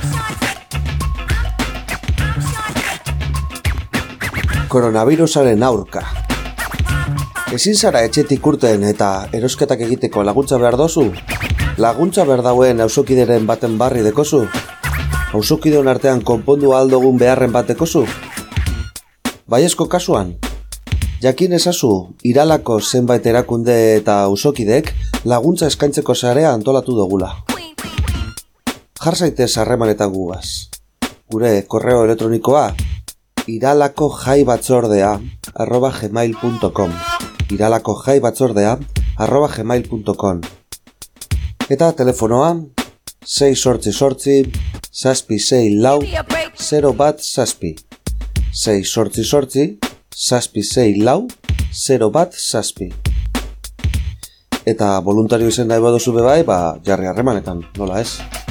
Koronavirusaren aurka. Ezin zara etxetik urten eta erosketak egiteko laguntza behar dozu? Laguntza behar dauen auzokideren baten barri dekozu? Auzokideon artean konpondu aldogun beharren bat dekozu? Baiezko kasuan? Jakin ezazu, Iralako zenbait erakunde eta auzokidek laguntza eskaintzeko sarea antolatu dugula. Jar zaitez harremanetan gugaz. Gure korreo elektronikoa iralakojaibatzordea@gmail.com iralakojaibatzordea@gmail.com Eta telefonoa 688 764 017 688 764 017 Eta voluntario izen nahi baduzu bebai, jarri harremanetan, nola ez?